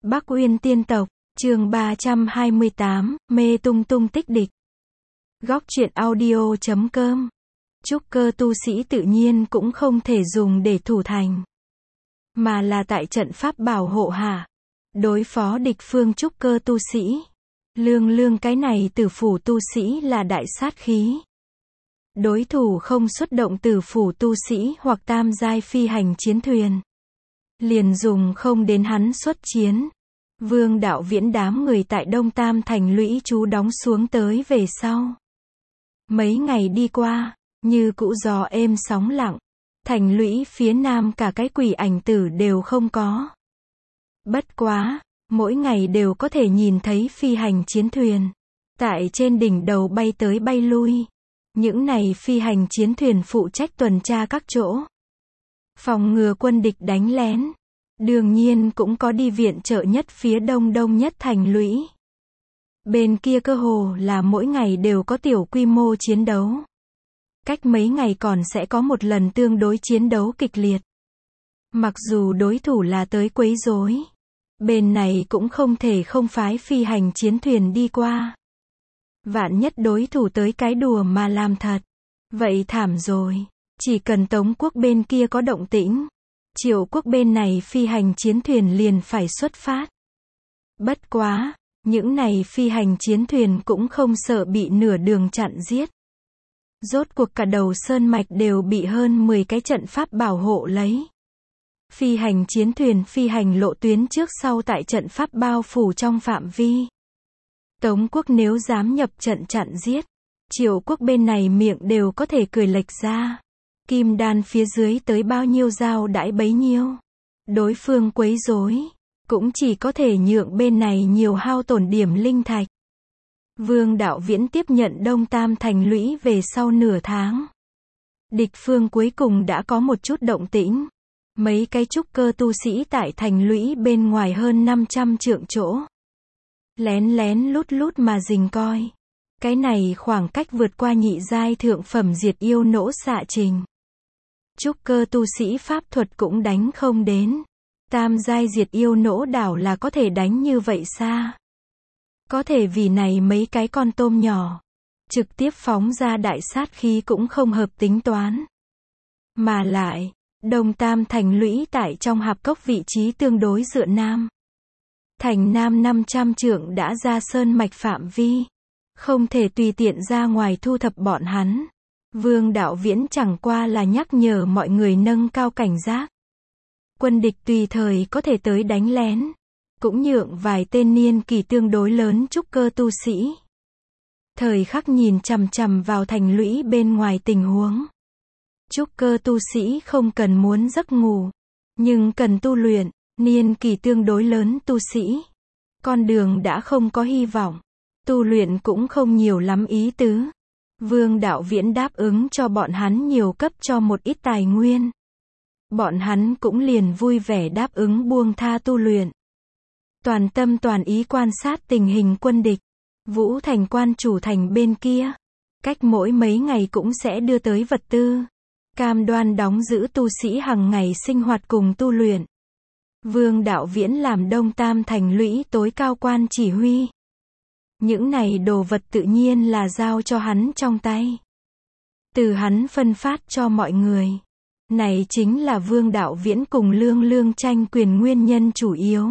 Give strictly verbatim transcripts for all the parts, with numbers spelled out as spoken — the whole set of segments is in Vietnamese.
Bắc Uyên Tiên Tộc, chương ba trăm hai mươi tám, Mê Tung Tung Tích Địch. Góc truyện audio chấm com. Trúc cơ tu sĩ tự nhiên cũng không thể dùng để thủ thành, mà là tại trận pháp bảo hộ hạ, đối phó địch phương trúc cơ tu sĩ. Lương lương cái này tử phủ tu sĩ là đại sát khí. Đối thủ không xuất động tử phủ tu sĩ hoặc tam giai phi hành chiến thuyền, liền dùng không đến hắn xuất chiến. Vương Đạo Viễn đám người tại Đông Tam thành lũy trú đóng xuống tới về sau. Mấy ngày đi qua, như cũ gió êm sóng lặng, thành lũy phía nam cả cái quỷ ảnh tử đều không có. Bất quá, mỗi ngày đều có thể nhìn thấy phi hành chiến thuyền tại trên đỉnh đầu bay tới bay lui. Những này phi hành chiến thuyền phụ trách tuần tra các chỗ, phòng ngừa quân địch đánh lén. Đương nhiên cũng có đi viện trợ nhất phía đông đông nhất thành lũy. Bên kia cơ hồ là mỗi ngày đều có tiểu quy mô chiến đấu. Cách mấy ngày còn sẽ có một lần tương đối chiến đấu kịch liệt. Mặc dù đối thủ là tới quấy rối, bên này cũng không thể không phái phi hành chiến thuyền đi qua. Vạn nhất đối thủ tới cái đùa mà làm thật, vậy thảm rồi. Chỉ cần Tống quốc bên kia có động tĩnh, Triệu quốc bên này phi hành chiến thuyền liền phải xuất phát. Bất quá, những này phi hành chiến thuyền cũng không sợ bị nửa đường chặn giết. Rốt cuộc cả đầu sơn mạch đều bị hơn mười cái trận pháp bảo hộ lấy. Phi hành chiến thuyền phi hành lộ tuyến trước sau tại trận pháp bao phủ trong phạm vi. Tống quốc nếu dám nhập trận chặn giết, Triệu quốc bên này miệng đều có thể cười lệch ra. Kim đan phía dưới tới bao nhiêu dao đãi bấy nhiêu. Đối phương quấy rối, cũng chỉ có thể nhượng bên này nhiều hao tổn điểm linh thạch. Vương Đạo Viễn tiếp nhận Đông Tam thành lũy về sau nửa tháng. Địch phương cuối cùng đã có một chút động tĩnh. Mấy cái trúc cơ tu sĩ tại thành lũy bên ngoài hơn năm trăm trượng chỗ, lén lén lút lút mà rình coi. Cái này khoảng cách vượt qua nhị giai thượng phẩm diệt yêu nỗ xạ trình. Trúc cơ tu sĩ pháp thuật cũng đánh không đến. Tam giai diệt yêu nỗ đảo là có thể đánh như vậy xa. Có thể vì này mấy cái con tôm nhỏ, trực tiếp phóng ra đại sát khí cũng không hợp tính toán. Mà lại, Đông Tam thành lũy tại trong hạp cốc vị trí tương đối dựa nam. Thành nam năm trăm trượng đã ra sơn mạch phạm vi. Không thể tùy tiện ra ngoài thu thập bọn hắn. Vương Đạo Viễn chẳng qua là nhắc nhở mọi người nâng cao cảnh giác. Quân địch tùy thời có thể tới đánh lén. Cũng nhượng vài tên niên kỳ tương đối lớn trúc cơ tu sĩ. Thời khắc nhìn chằm chằm vào thành lũy bên ngoài tình huống. Trúc cơ tu sĩ không cần muốn giấc ngủ, nhưng cần tu luyện. Niên kỳ tương đối lớn tu sĩ, con đường đã không có hy vọng. Tu luyện cũng không nhiều lắm ý tứ. Vương Đạo Viễn đáp ứng cho bọn hắn nhiều cấp cho một ít tài nguyên. Bọn hắn cũng liền vui vẻ đáp ứng buông tha tu luyện. Toàn tâm toàn ý quan sát tình hình quân địch. Vũ thành quan chủ thành bên kia, cách mỗi mấy ngày cũng sẽ đưa tới vật tư. Cam đoan đóng giữ tu sĩ hàng ngày sinh hoạt cùng tu luyện. Vương Đạo Viễn làm Đông Tam thành lũy tối cao quan chỉ huy. Những này đồ vật tự nhiên là giao cho hắn trong tay. Từ hắn phân phát cho mọi người. Này chính là Vương Đạo Viễn cùng Lương Lương tranh quyền nguyên nhân chủ yếu.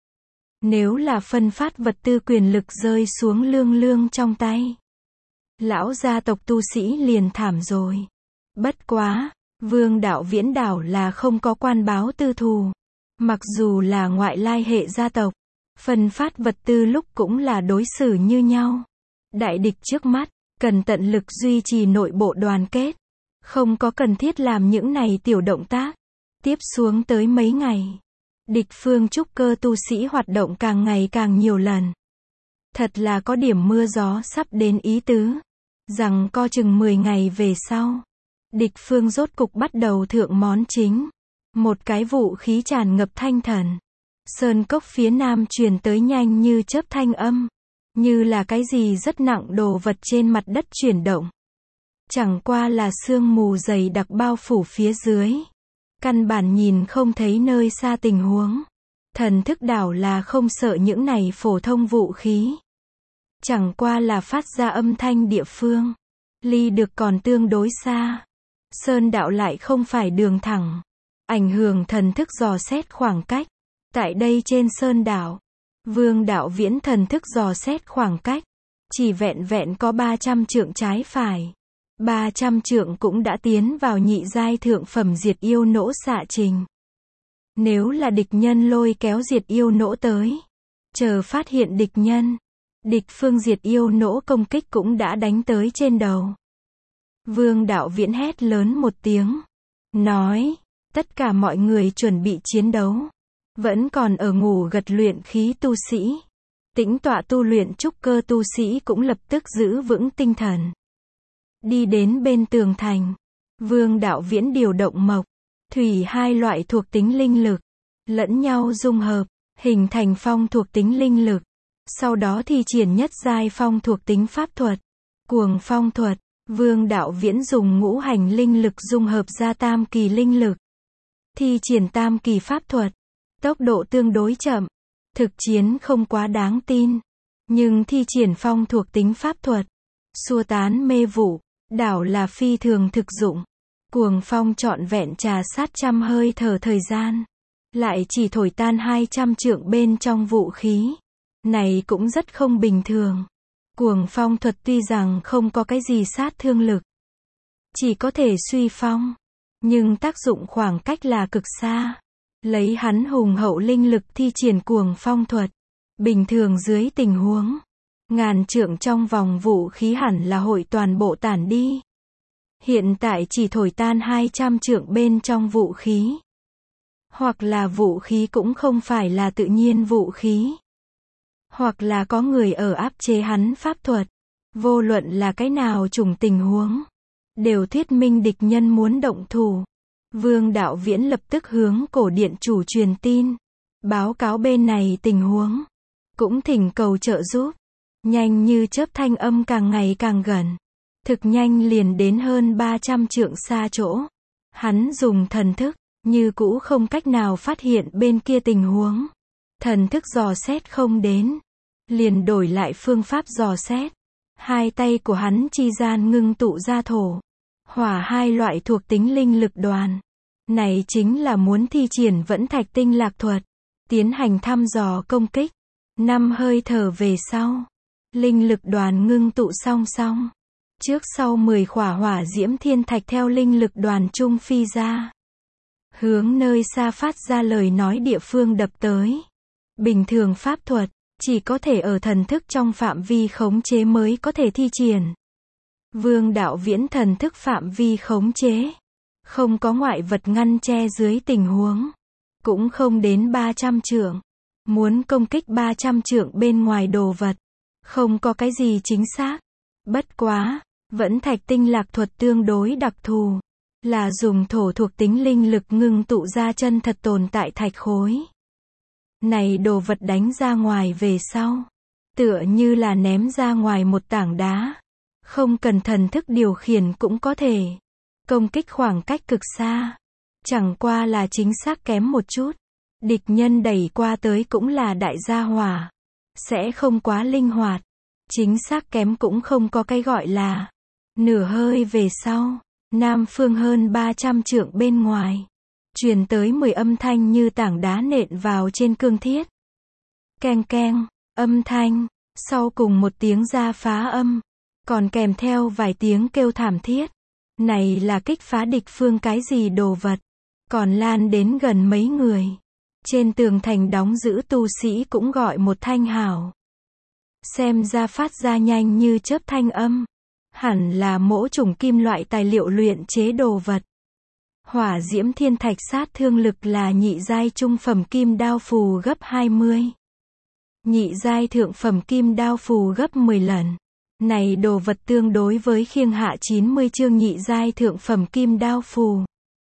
Nếu là phân phát vật tư quyền lực rơi xuống Lương Lương trong tay, lão gia tộc tu sĩ liền thảm rồi. Bất quá, Vương Đạo Viễn đảo là không có quan báo tư thù. Mặc dù là ngoại lai hệ gia tộc, phân phát vật tư lúc cũng là đối xử như nhau. Đại địch trước mắt, cần tận lực duy trì nội bộ đoàn kết. Không có cần thiết làm những này tiểu động tác. Tiếp xuống tới mấy ngày, địch phương trúc cơ tu sĩ hoạt động càng ngày càng nhiều lần. Thật là có điểm mưa gió sắp đến ý tứ. Rằng co chừng mười ngày về sau, địch phương rốt cục bắt đầu thượng món chính. Một cái vũ khí tràn ngập thanh thần. Sơn cốc phía nam truyền tới nhanh như chớp thanh âm. Như là cái gì rất nặng đồ vật trên mặt đất chuyển động. Chẳng qua là sương mù dày đặc bao phủ phía dưới. Căn bản nhìn không thấy nơi xa tình huống. Thần thức đảo là không sợ những này phổ thông vũ khí. Chẳng qua là phát ra âm thanh địa phương. Ly được còn tương đối xa. Sơn đạo lại không phải đường thẳng. Ảnh hưởng thần thức dò xét khoảng cách. Tại đây trên sơn đảo, Vương Đạo Viễn thần thức dò xét khoảng cách. Chỉ vẹn vẹn có ba trăm trượng trái phải. ba trăm trượng cũng đã tiến vào nhị giai thượng phẩm diệt yêu nỗ xạ trình. Nếu là địch nhân lôi kéo diệt yêu nỗ tới, chờ phát hiện địch nhân, địch phương diệt yêu nỗ công kích cũng đã đánh tới trên đầu. Vương Đạo Viễn hét lớn một tiếng, nói, tất cả mọi người chuẩn bị chiến đấu. Vẫn còn ở ngủ gật luyện khí tu sĩ, tĩnh tọa tu luyện trúc cơ tu sĩ cũng lập tức giữ vững tinh thần. Đi đến bên tường thành, Vương Đạo Viễn điều động mộc, thủy hai loại thuộc tính linh lực, lẫn nhau dung hợp, hình thành phong thuộc tính linh lực. Sau đó thi triển nhất giai phong thuộc tính pháp thuật, cuồng phong thuật. Vương Đạo Viễn dùng ngũ hành linh lực dung hợp ra tam kỳ linh lực. Thi triển tam kỳ pháp thuật, tốc độ tương đối chậm, thực chiến không quá đáng tin. Nhưng thi triển phong thuộc tính pháp thuật, xua tán mê vụ, đảo là phi thường thực dụng. Cuồng phong trọn vẹn trà sát trăm hơi thở thời gian, lại chỉ thổi tan hai trăm trượng bên trong vũ khí. Này cũng rất không bình thường. Cuồng phong thuật tuy rằng không có cái gì sát thương lực, chỉ có thể suy phong, nhưng tác dụng khoảng cách là cực xa. Lấy hắn hùng hậu linh lực thi triển cuồng phong thuật, bình thường dưới tình huống, ngàn trượng trong vòng vũ khí hẳn là hội toàn bộ tản đi. Hiện tại chỉ thổi tan hai trăm trượng bên trong vũ khí. Hoặc là vũ khí cũng không phải là tự nhiên vũ khí. Hoặc là có người ở áp chế hắn pháp thuật. Vô luận là cái nào chủng tình huống, đều thuyết minh địch nhân muốn động thủ. Vương Đạo Viễn lập tức hướng cổ điện chủ truyền tin, báo cáo bên này tình huống, cũng thỉnh cầu trợ giúp. Nhanh như chớp thanh âm càng ngày càng gần, thực nhanh liền đến hơn ba trăm trượng xa chỗ. Hắn dùng thần thức, như cũ không cách nào phát hiện bên kia tình huống. Thần thức dò xét không đến, liền đổi lại phương pháp dò xét. Hai tay của hắn chi gian ngưng tụ ra thổ, hỏa hai loại thuộc tính linh lực đoàn. Này chính là muốn thi triển vẫn thạch tinh lạc thuật, tiến hành thăm dò công kích. Năm hơi thở về sau, linh lực đoàn ngưng tụ song song. Trước sau mười khỏa hỏa diễm thiên thạch theo linh lực đoàn trung phi ra, hướng nơi xa phát ra lời nói địa phương đập tới. Bình thường pháp thuật, chỉ có thể ở thần thức trong phạm vi khống chế mới có thể thi triển. Vương Đạo Viễn thần thức phạm vi khống chế, không có ngoại vật ngăn che dưới tình huống, cũng không đến ba trăm trượng. Muốn công kích ba trăm trượng bên ngoài đồ vật, không có cái gì chính xác. Bất quá, vẫn thạch tinh lạc thuật tương đối đặc thù, là dùng thổ thuộc tính linh lực ngưng tụ ra chân thật tồn tại thạch khối. Này đồ vật đánh ra ngoài về sau, tựa như là ném ra ngoài một tảng đá, không cần thần thức điều khiển cũng có thể công kích khoảng cách cực xa. Chẳng qua là chính xác kém một chút, địch nhân đẩy qua tới cũng là đại gia hỏa, sẽ không quá linh hoạt. Chính xác kém cũng không có cái gọi là. Nửa hơi về sau, nam phương hơn ba trăm trượng bên ngoài, truyền tới mười âm thanh như tảng đá nện vào trên cương thiết. Keng keng, âm thanh, sau cùng một tiếng ra phá âm, còn kèm theo vài tiếng kêu thảm thiết. Này là kích phá địch phương cái gì đồ vật, còn lan đến gần mấy người. Trên tường thành đóng giữ tu sĩ cũng gọi một thanh hào. Xem ra phát ra nhanh như chớp thanh âm, hẳn là mỗi chủng kim loại tài liệu luyện chế đồ vật. Hỏa diễm thiên thạch sát thương lực là nhị giai trung phẩm kim đao phù gấp hai mươi. Nhị giai thượng phẩm kim đao phù gấp mười lần. Này đồ vật tương đối với khiêng hạ chín mươi chương nhị giai thượng phẩm kim đao phù.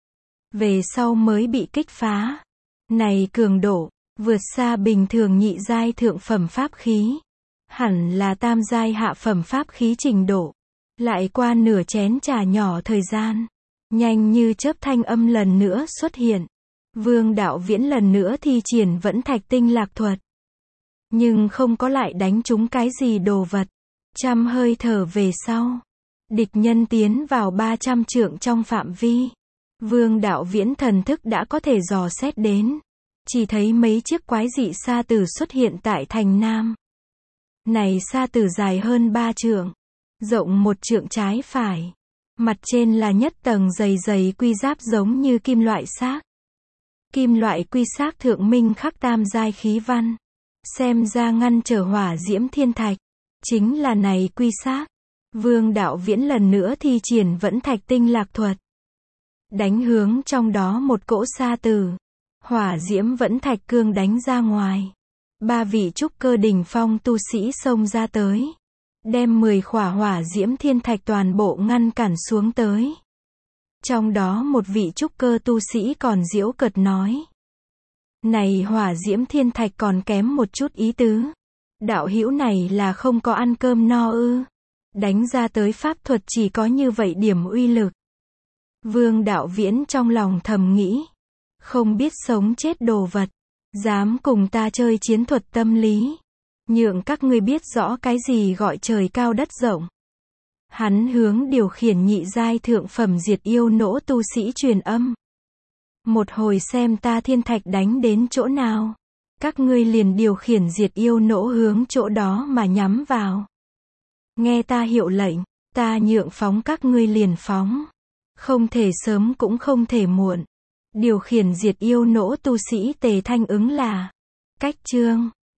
Về sau mới bị kích phá. Này cường độ, vượt xa bình thường nhị giai thượng phẩm pháp khí. Hẳn là tam giai hạ phẩm pháp khí trình độ. Lại qua nửa chén trà nhỏ thời gian, nhanh như chớp thanh âm lần nữa xuất hiện. Vương Đạo Viễn lần nữa thi triển Vẫn Thạch Tinh Lạc thuật. Nhưng không có lại đánh trúng cái gì đồ vật. Trăm hơi thở về sau. Địch nhân tiến vào ba trăm trượng trong phạm vi. Vương Đạo Viễn thần thức đã có thể dò xét đến. Chỉ thấy mấy chiếc quái dị sa tử xuất hiện tại thành Nam. Này sa tử dài hơn ba trượng. Rộng một trượng trái phải. Mặt trên là nhất tầng dày dày quy giáp giống như kim loại xác. Kim loại quy xác thượng minh khắc tam giai khí văn. Xem ra ngăn trở hỏa diễm thiên thạch. Chính là này quy xác. Vương Đạo Viễn lần nữa thi triển Vẫn Thạch Tinh Lạc thuật. Đánh hướng trong đó một cỗ sa tử. Hỏa diễm Vẫn Thạch cương đánh ra ngoài. Ba vị trúc cơ đỉnh phong tu sĩ xông ra tới. Đem mười khỏa hỏa diễm thiên thạch toàn bộ ngăn cản xuống tới. Trong đó một vị trúc cơ tu sĩ còn giễu cợt nói. Này hỏa diễm thiên thạch còn kém một chút ý tứ. Đạo hữu này là không có ăn cơm no ư. Đánh ra tới pháp thuật chỉ có như vậy điểm uy lực. Vương Đạo Viễn trong lòng thầm nghĩ. Không biết sống chết đồ vật. Dám cùng ta chơi chiến thuật tâm lý. Nhượng các ngươi biết rõ cái gì gọi trời cao đất rộng. Hắn hướng điều khiển nhị giai thượng phẩm diệt yêu nỗ tu sĩ truyền âm. Một hồi xem ta thiên thạch đánh đến chỗ nào. Các ngươi liền điều khiển diệt yêu nỗ hướng chỗ đó mà nhắm vào. Nghe ta hiệu lệnh, ta nhượng phóng các ngươi liền phóng. Không thể sớm cũng không thể muộn. Điều khiển diệt yêu nỗ tu sĩ Tề Thanh ứng là. Cách chương